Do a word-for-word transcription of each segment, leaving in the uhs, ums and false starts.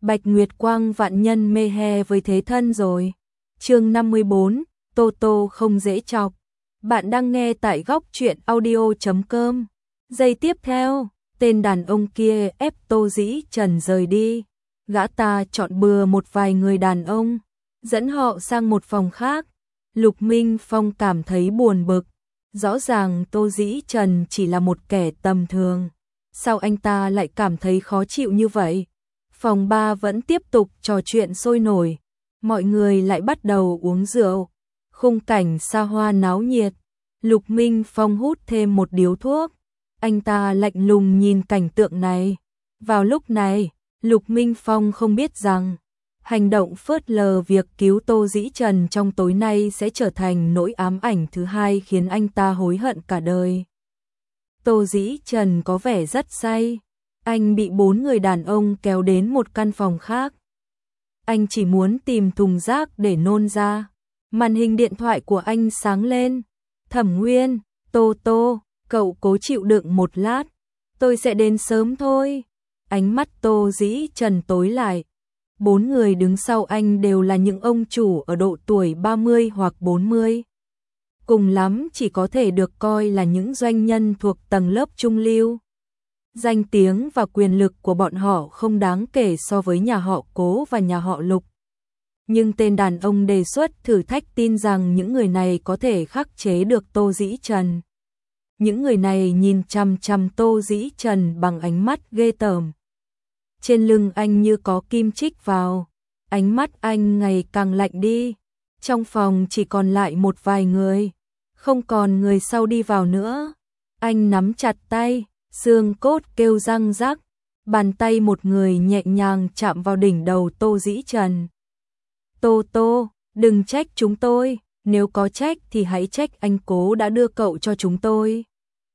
Bạch Nguyệt Quang vạn nhân mê he với thế thân rồi. Chương năm mươi bốn, Tô Tô không dễ chọc. Bạn đang nghe tại góc truyện audio chấm com. Giây tiếp theo, tên đàn ông kia ép Tô Dĩ Trần rời đi. Gã ta chọn bừa một vài người đàn ông, dẫn họ sang một phòng khác. Lục Minh Phong cảm thấy buồn bực. Rõ ràng Tô Dĩ Trần chỉ là một kẻ tầm thường. Sao anh ta lại cảm thấy khó chịu như vậy? Phòng ba vẫn tiếp tục trò chuyện sôi nổi. Mọi người lại bắt đầu uống rượu. Khung cảnh xa hoa náo nhiệt. Lục Minh Phong hút thêm một điếu thuốc. Anh ta lạnh lùng nhìn cảnh tượng này. Vào lúc này, Lục Minh Phong không biết rằng hành động phớt lờ việc cứu Tô Dĩ Trần trong tối nay sẽ trở thành nỗi ám ảnh thứ hai khiến anh ta hối hận cả đời. Tô Dĩ Trần có vẻ rất say. Anh bị bốn người đàn ông kéo đến một căn phòng khác. Anh chỉ muốn tìm thùng rác để nôn ra. Màn hình điện thoại của anh sáng lên. Thẩm Nguyên, Tô Tô, cậu cố chịu đựng một lát. Tôi sẽ đến sớm thôi. Ánh mắt Tô Dĩ Trần tối lại. Bốn người đứng sau anh đều là những ông chủ ở độ tuổi ba mươi hoặc bốn mươi. Cùng lắm chỉ có thể được coi là những doanh nhân thuộc tầng lớp trung lưu. Danh tiếng và quyền lực của bọn họ không đáng kể so với nhà họ Cố và nhà họ Lục. Nhưng tên đàn ông đề xuất thử thách tin rằng những người này có thể khắc chế được Tô Dĩ Trần. Những người này nhìn chằm chằm Tô Dĩ Trần bằng ánh mắt ghê tởm. Trên lưng anh như có kim chích vào. Ánh mắt anh ngày càng lạnh đi. Trong phòng chỉ còn lại một vài người. Không còn người sau đi vào nữa. Anh nắm chặt tay. Xương cốt kêu răng rắc. Bàn tay một người nhẹ nhàng chạm vào đỉnh đầu Tô Dĩ Trần. Tô Tô, đừng trách chúng tôi. Nếu có trách thì hãy trách anh Cố đã đưa cậu cho chúng tôi.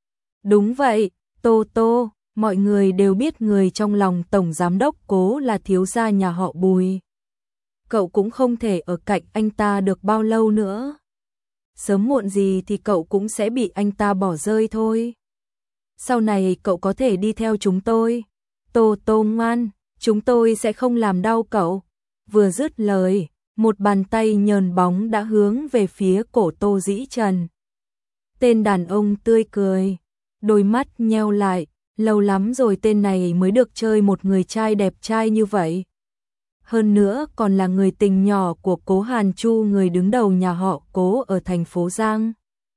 Đúng vậy, Tô Tô. Mọi người đều biết người trong lòng Tổng Giám đốc Cố là thiếu gia nhà họ Bùi. Cậu cũng không thể ở cạnh anh ta được bao lâu nữa. Sớm muộn gì thì cậu cũng sẽ bị anh ta bỏ rơi thôi. Sau này cậu có thể đi theo chúng tôi. Tô Tô ngoan, chúng tôi sẽ không làm đau cậu. Vừa dứt lời, một bàn tay nhờn bóng đã hướng về phía cổ Tô Dĩ Trần. Tên đàn ông tươi cười, đôi mắt nheo lại. Lâu lắm rồi tên này mới được chơi một người trai đẹp trai như vậy. Hơn nữa còn là người tình nhỏ của Cố Hàn Chu, người đứng đầu nhà họ Cố ở thành phố Giang.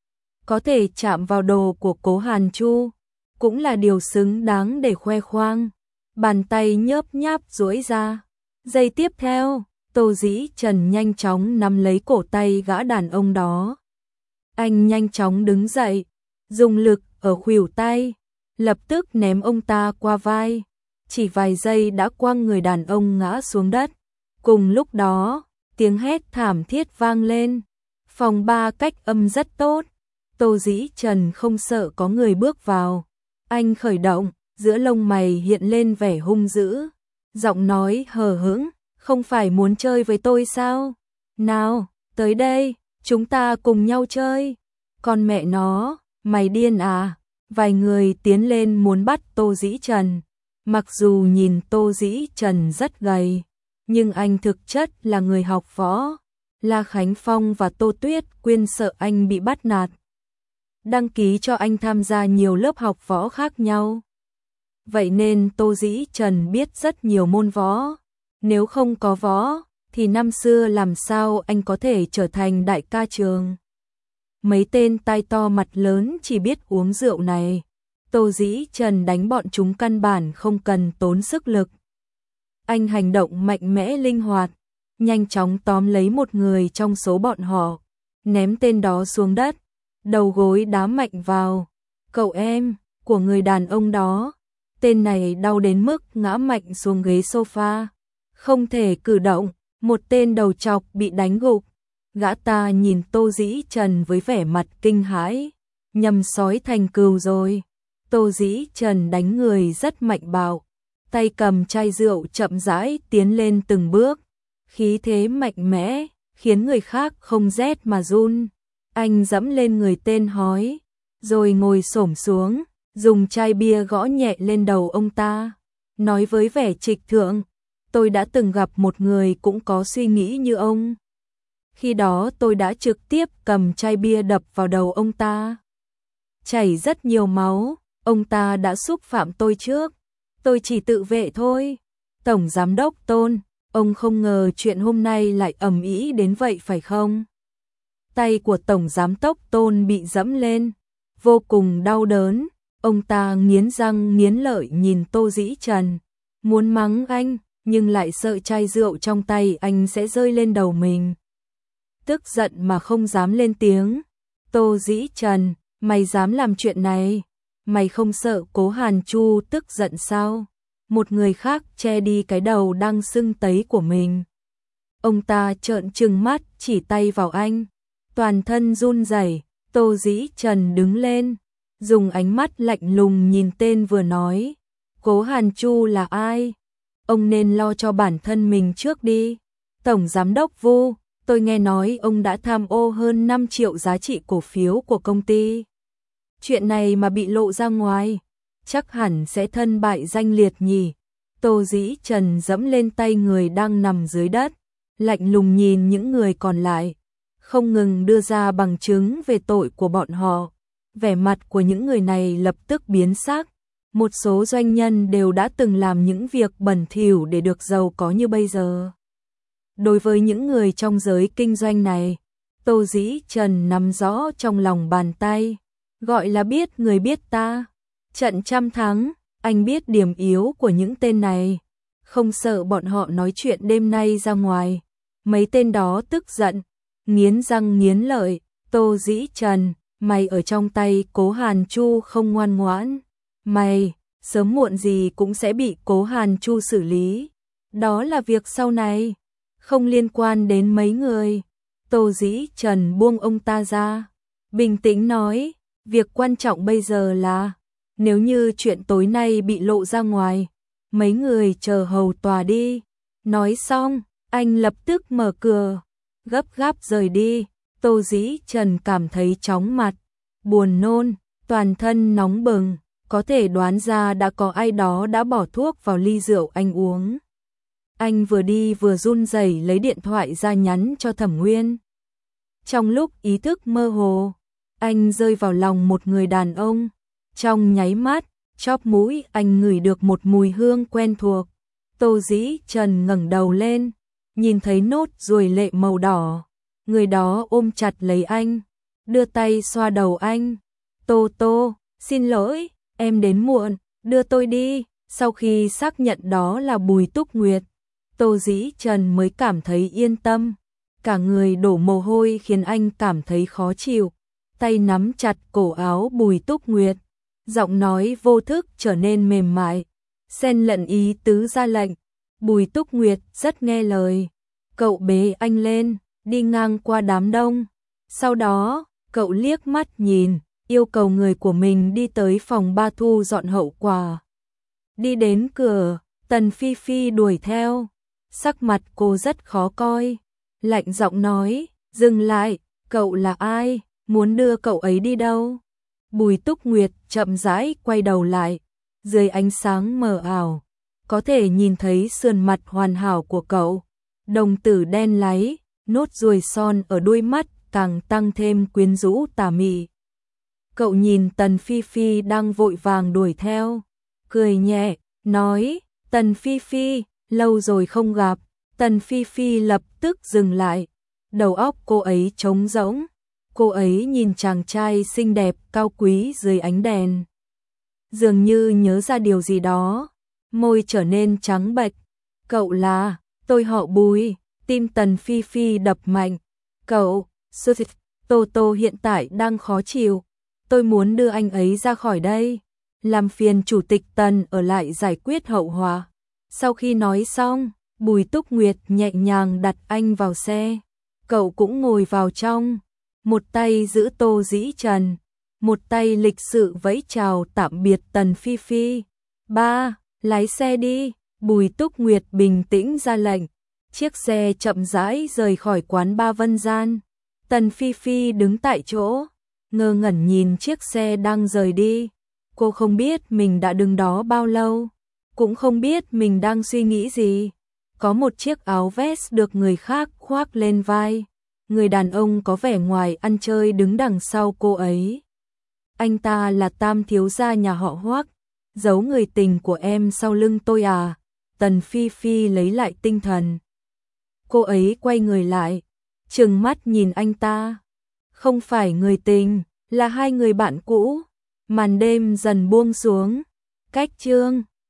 Có thể chạm vào đồ của Cố Hàn Chu cũng là điều xứng đáng để khoe khoang. Bàn tay nhớp nháp duỗi ra. Giây tiếp theo, Tô Dĩ Trần nhanh chóng nắm lấy cổ tay gã đàn ông đó. Anh nhanh chóng đứng dậy, dùng lực ở khuỷu tay, lập tức ném ông ta qua vai. Chỉ vài giây đã quăng người đàn ông ngã xuống đất. Cùng lúc đó, tiếng hét thảm thiết vang lên. Phòng ba cách âm rất tốt. Tô Dĩ Trần không sợ có người bước vào. Anh khởi động, giữa lông mày hiện lên vẻ hung dữ. Giọng nói hờ hững, không phải muốn chơi với tôi sao? Nào, tới đây, chúng ta cùng nhau chơi. Con mẹ nó, mày điên à? Vài người tiến lên muốn bắt Tô Dĩ Trần. Mặc dù nhìn Tô Dĩ Trần rất gầy, nhưng anh thực chất là người học võ. La Khánh Phong và Tô Tuyết Quyên sợ anh bị bắt nạt, đăng ký cho anh tham gia nhiều lớp học võ khác nhau. Vậy nên Tô Dĩ Trần biết rất nhiều môn võ. Nếu không có võ, thì năm xưa làm sao anh có thể trở thành đại ca trường. Mấy tên tai to mặt lớn chỉ biết uống rượu này. Tô Dĩ Trần đánh bọn chúng căn bản không cần tốn sức lực. Anh hành động mạnh mẽ linh hoạt, nhanh chóng tóm lấy một người trong số bọn họ, ném tên đó xuống đất, đầu gối đá mạnh vào cậu em của người đàn ông đó. Tên này đau đến mức ngã mạnh xuống ghế sofa, không thể cử động. Một tên đầu trọc bị đánh gục. Gã ta nhìn Tô Dĩ Trần với vẻ mặt kinh hãi. Nhầm sói thành cừu rồi. Tô Dĩ Trần đánh người rất mạnh bạo, tay cầm chai rượu chậm rãi tiến lên từng bước, khí thế mạnh mẽ, khiến người khác không rét mà run. Anh dẫm lên người tên hói, rồi ngồi xổm xuống, dùng chai bia gõ nhẹ lên đầu ông ta, nói với vẻ trịch thượng: tôi đã từng gặp một người cũng có suy nghĩ như ông. Khi đó tôi đã trực tiếp cầm chai bia đập vào đầu ông ta. Chảy rất nhiều máu, ông ta đã xúc phạm tôi trước. Tôi chỉ tự vệ thôi. Tổng Giám đốc Tôn, ông không ngờ chuyện hôm nay lại ầm ĩ đến vậy phải không? Tay của Tổng Giám đốc Tôn bị giẫm lên, vô cùng đau đớn. Ông ta nghiến răng nghiến lợi nhìn Tô Dĩ Trần, muốn mắng anh, nhưng lại sợ chai rượu trong tay anh sẽ rơi lên đầu mình. Tức giận mà không dám lên tiếng. Tô Dĩ Trần, mày dám làm chuyện này? Mày không sợ Cố Hàn Chu tức giận sao? Một người khác che đi cái đầu đang sưng tấy của mình. Ông ta trợn trừng mắt chỉ tay vào anh, toàn thân run rẩy. Tô Dĩ Trần đứng lên, dùng ánh mắt lạnh lùng nhìn tên vừa nói. Cố Hàn Chu là ai? Ông nên lo cho bản thân mình trước đi. Tổng Giám đốc Vu, tôi nghe nói ông đã tham ô hơn năm triệu giá trị cổ phiếu của công ty. Chuyện này mà bị lộ ra ngoài, chắc hẳn sẽ thân bại danh liệt nhỉ. Tô Dĩ Trần giẫm lên tay người đang nằm dưới đất, lạnh lùng nhìn những người còn lại, không ngừng đưa ra bằng chứng về tội của bọn họ. Vẻ mặt của những người này lập tức biến sắc. Một số doanh nhân đều đã từng làm những việc bẩn thỉu để được giàu có như bây giờ. Đối với những người trong giới kinh doanh này, Tô Dĩ Trần nắm rõ trong lòng bàn tay, gọi là biết người biết ta. Trận trăm thắng, anh biết điểm yếu của những tên này, không sợ bọn họ nói chuyện đêm nay ra ngoài. Mấy tên đó tức giận, nghiến răng nghiến lợi. Tô Dĩ Trần, mày ở trong tay Cố Hàn Chu không ngoan ngoãn, mày sớm muộn gì cũng sẽ bị Cố Hàn Chu xử lý. Đó là việc sau này, không liên quan đến mấy người. Tô Dĩ Trần buông ông ta ra, bình tĩnh nói, việc quan trọng bây giờ là, nếu như chuyện tối nay bị lộ ra ngoài, mấy người chờ hầu tòa đi. Nói xong, anh lập tức mở cửa, gấp gáp rời đi. Tô Dĩ Trần cảm thấy chóng mặt, buồn nôn, toàn thân nóng bừng, có thể đoán ra đã có ai đó đã bỏ thuốc vào ly rượu anh uống. Anh vừa đi vừa run rẩy lấy điện thoại ra nhắn cho Thẩm Nguyên. Trong lúc ý thức mơ hồ, anh rơi vào lòng một người đàn ông. Trong nháy mắt, chóp mũi anh ngửi được một mùi hương quen thuộc. Tô Dĩ Trần ngẩng đầu lên, nhìn thấy nốt ruồi lệ màu đỏ. Người đó ôm chặt lấy anh, đưa tay xoa đầu anh. Tô Tô, xin lỗi, em đến muộn, đưa tôi đi. Sau khi xác nhận đó là Bùi Túc Nguyệt, Tô Dĩ Trần mới cảm thấy yên tâm. Cả người đổ mồ hôi khiến anh cảm thấy khó chịu. Tay nắm chặt cổ áo Bùi Túc Nguyệt, giọng nói vô thức trở nên mềm mại, xen lẫn ý tứ ra lệnh. Bùi Túc Nguyệt rất nghe lời. Cậu bế anh lên, đi ngang qua đám đông. Sau đó, cậu liếc mắt nhìn, yêu cầu người của mình đi tới phòng ba thu dọn hậu quả. Đi đến cửa, Tần Phi Phi đuổi theo. Sắc mặt cô rất khó coi, lạnh giọng nói, dừng lại, cậu là ai, muốn đưa cậu ấy đi đâu? Bùi Túc Nguyệt chậm rãi quay đầu lại, dưới ánh sáng mờ ảo, có thể nhìn thấy sườn mặt hoàn hảo của cậu, đồng tử đen láy, nốt ruồi son ở đuôi mắt càng tăng thêm quyến rũ tà mị. Cậu nhìn Tần Phi Phi đang vội vàng đuổi theo, cười nhẹ, nói, Tần Phi Phi, lâu rồi không gặp. Tần Phi Phi lập tức dừng lại, đầu óc cô ấy trống rỗng. Cô ấy nhìn chàng trai xinh đẹp cao quý dưới ánh đèn, dường như nhớ ra điều gì đó, môi trở nên trắng bệch. Cậu là, tôi họ Bùi. Tim Tần Phi Phi đập mạnh. Cậu, Tô Tô hiện tại đang khó chịu, tôi muốn đưa anh ấy ra khỏi đây, làm phiền chủ tịch Tần ở lại giải quyết hậu họa. Sau khi nói xong, Bùi Túc Nguyệt nhẹ nhàng đặt anh vào xe, cậu cũng ngồi vào trong, một tay giữ Tô Dĩ Trần, một tay lịch sự vẫy chào tạm biệt Tần Phi Phi. Ba, lái xe đi. Bùi Túc Nguyệt bình tĩnh ra lệnh. Chiếc xe chậm rãi rời khỏi quán Ba Vân Gian. Tần Phi Phi đứng tại chỗ, ngơ ngẩn nhìn chiếc xe đang rời đi. Cô không biết mình đã đứng đó bao lâu, cũng không biết mình đang suy nghĩ gì. có một chiếc áo vest được người khác khoác lên vai. Người đàn ông có vẻ ngoài ăn chơi đứng đằng sau cô ấy. Anh ta là Tam thiếu gia nhà họ Hoắc, giấu người tình của em sau lưng tôi à? Tần Phi Phi lấy lại tinh thần. Cô ấy quay người lại, trừng mắt nhìn anh ta. Không phải người tình, là hai người bạn cũ. Màn đêm dần buông xuống. Cách chương